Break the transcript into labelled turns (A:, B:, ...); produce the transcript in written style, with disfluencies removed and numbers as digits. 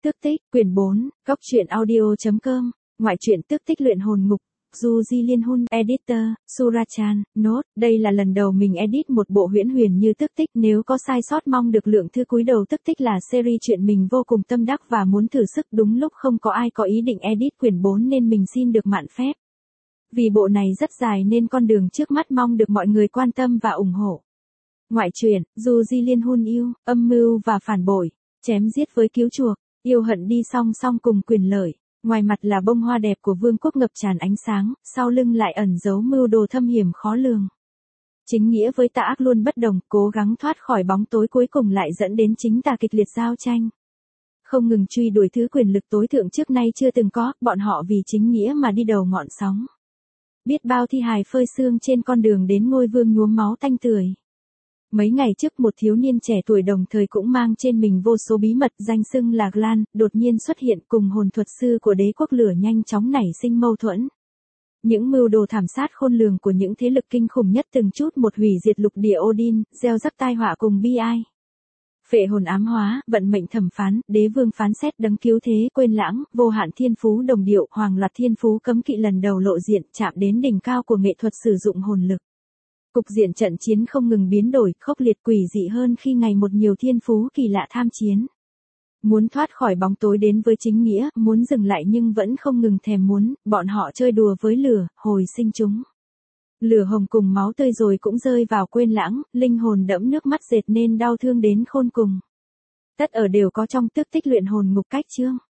A: Tước tích, quyển 4, góc truyện audio.com, ngoại truyện Tước tích luyện hồn ngục, Du Di Liên Hun, Editor, Surachan, Note, đây là lần đầu mình edit một bộ huyễn huyền như Tước tích, nếu có sai sót mong được lượng thư cúi đầu. Tước tích là series chuyện mình vô cùng tâm đắc và muốn thử sức, đúng lúc không có ai có ý định edit quyển 4 nên mình xin được mạn phép. Vì bộ này rất dài nên con đường trước mắt mong được mọi người quan tâm và ủng hộ. Ngoại truyện, Du Di Liên Hun yêu, âm mưu và phản bội, chém giết với cứu chuộc, yêu hận đi song song cùng quyền lợi. Ngoài mặt là bông hoa đẹp của vương quốc ngập tràn ánh sáng, sau lưng lại ẩn giấu mưu đồ thâm hiểm khó lường. Chính nghĩa với tà ác luôn bất đồng, cố gắng thoát khỏi bóng tối cuối cùng lại dẫn đến chính tà kịch liệt giao tranh. Không ngừng truy đuổi thứ quyền lực tối thượng trước nay chưa từng có, bọn họ vì chính nghĩa mà đi đầu ngọn sóng. Biết bao thi hài phơi xương trên con đường đến ngôi vương nhuốm máu tanh tưởi. Mấy ngày trước một thiếu niên trẻ tuổi đồng thời cũng mang trên mình vô số bí mật danh xưng là Glan, đột nhiên xuất hiện cùng hồn thuật sư của đế quốc lửa nhanh chóng nảy sinh mâu thuẫn. Những mưu đồ thảm sát khôn lường của những thế lực kinh khủng nhất từng chút một hủy diệt lục địa Odin, gieo rắc tai họa cùng bi ai. Phệ hồn ám hóa, vận mệnh thẩm phán, đế vương phán xét đấng cứu thế, quên lãng, vô hạn thiên phú đồng điệu, hoàng loạt thiên phú cấm kỵ lần đầu lộ diện, chạm đến đỉnh cao của nghệ thuật sử dụng hồn lực. Cục diện trận chiến không ngừng biến đổi, khốc liệt quỷ dị hơn khi ngày một nhiều thiên phú kỳ lạ tham chiến. Muốn thoát khỏi bóng tối đến với chính nghĩa, muốn dừng lại nhưng vẫn không ngừng thèm muốn, bọn họ chơi đùa với lửa, hồi sinh chúng. Lửa hồng cùng máu tươi rồi cũng rơi vào quên lãng, linh hồn đẫm nước mắt dệt nên đau thương đến khôn cùng. Tất ở đều có trong Tước tích luyện hồn ngục cách chương.